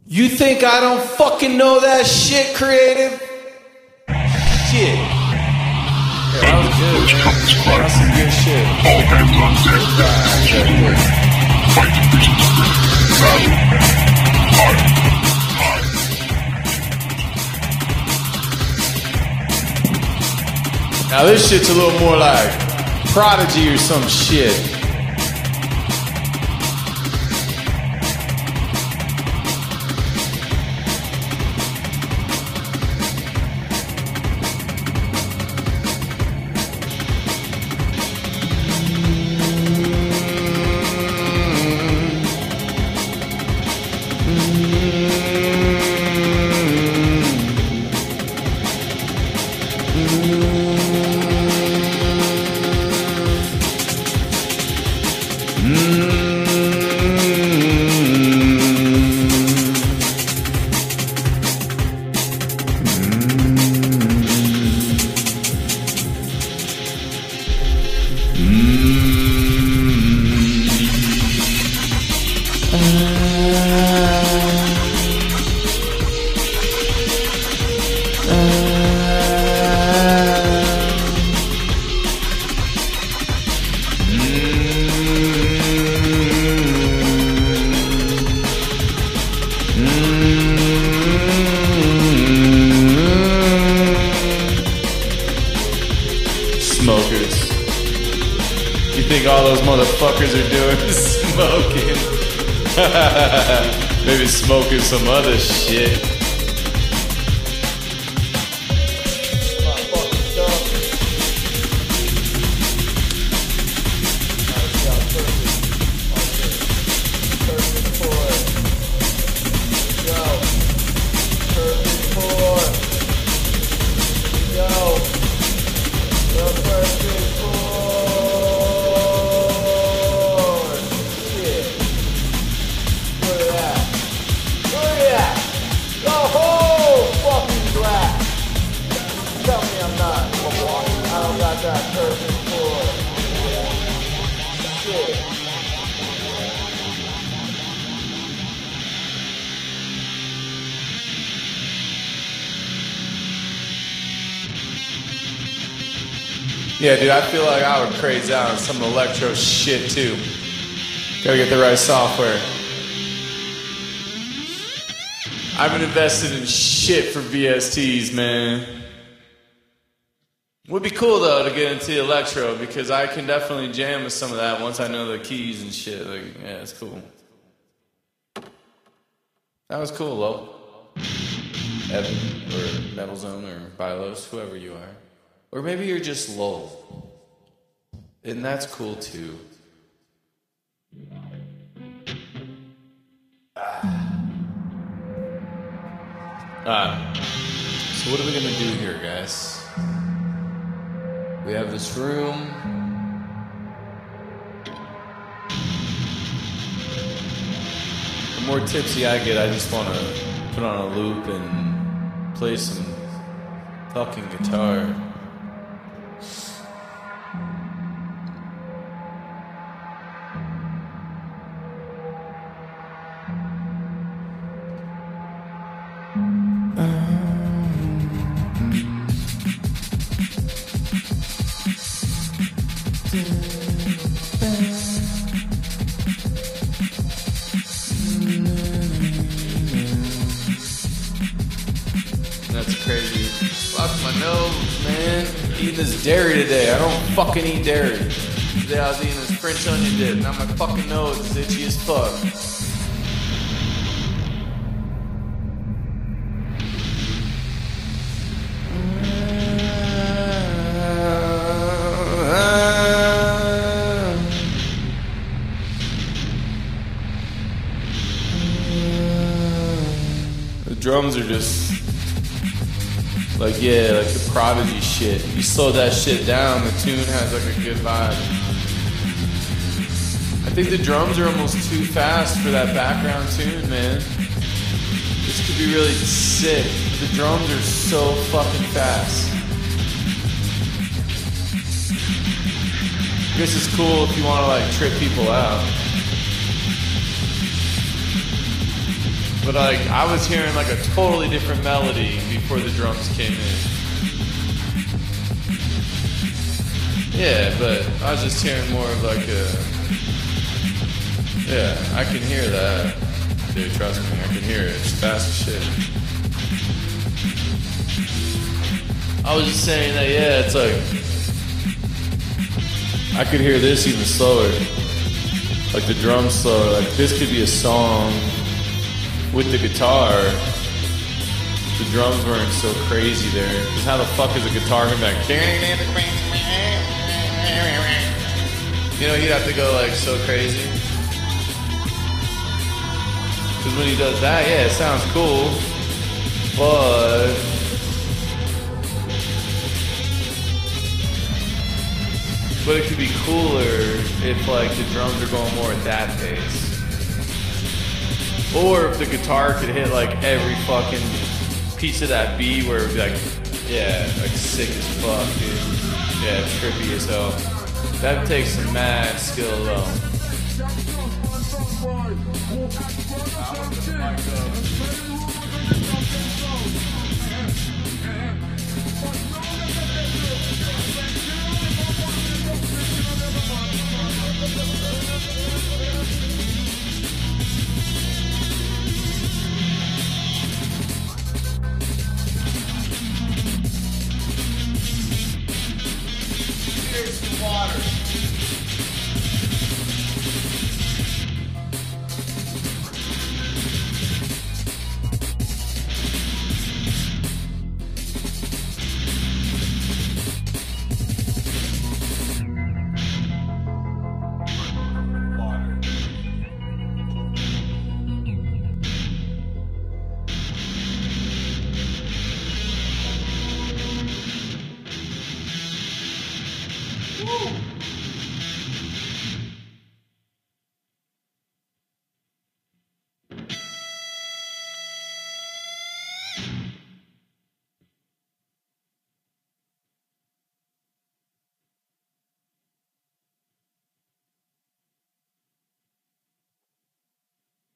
You think I don't fucking know that shit, creative? Shit. Yeah, that was good, man. That's some good shit. All hands on deck. Fight the beast. Battle. Now this shit's a little more like Prodigy or some shit. Smokers. You think all those motherfuckers are doing is smoking? Maybe smoking some other shit. Yeah, dude, I feel like I would craze out on some electro shit too. Gotta get the right software. I haven't invested in shit for VSTs, man. Would be cool though to get into electro because I can definitely jam with some of that once I know the keys and shit. Like, yeah, it's cool. That was cool, Lo. Evan or Metal Zone or Bilos, whoever you are. Or maybe you're just low. And that's cool too. So what are we gonna do here, guys? We have this room. The more tipsy I get, I just wanna put on a loop and play some fucking guitar. That's crazy. Fuck my nose, man. Eating this dairy today. I don't fucking eat dairy. Today I was eating this French onion dip. Now my fucking nose is itchy as fuck. The drums are just like, yeah, like the Prodigy shit. You slow that shit down, the tune has like a good vibe. I think the drums are almost too fast for that background tune, man. This could be really sick. The drums are so fucking fast. I guess it's cool if you want to like trip people out. But like, I was hearing like a totally different melody before the drums came in. Yeah, but I was just hearing more of like a... Yeah, I can hear that. Dude, trust me, I can hear it. It's fast as shit. I was just saying that, yeah, it's like... I could hear this even slower. Like the drums slower. Like this could be a song with the guitar. The drums weren't so crazy there. Because how the fuck is a guitar going back? You know, he'd have to go like so crazy. Because when he does that, yeah, it sounds cool. But it could be cooler if like the drums are going more at that pace. Or if the guitar could hit like every fucking piece of that beat where it would be like, yeah, like sick as fuck, dude. Yeah, trippy as hell. That takes some mad skill though.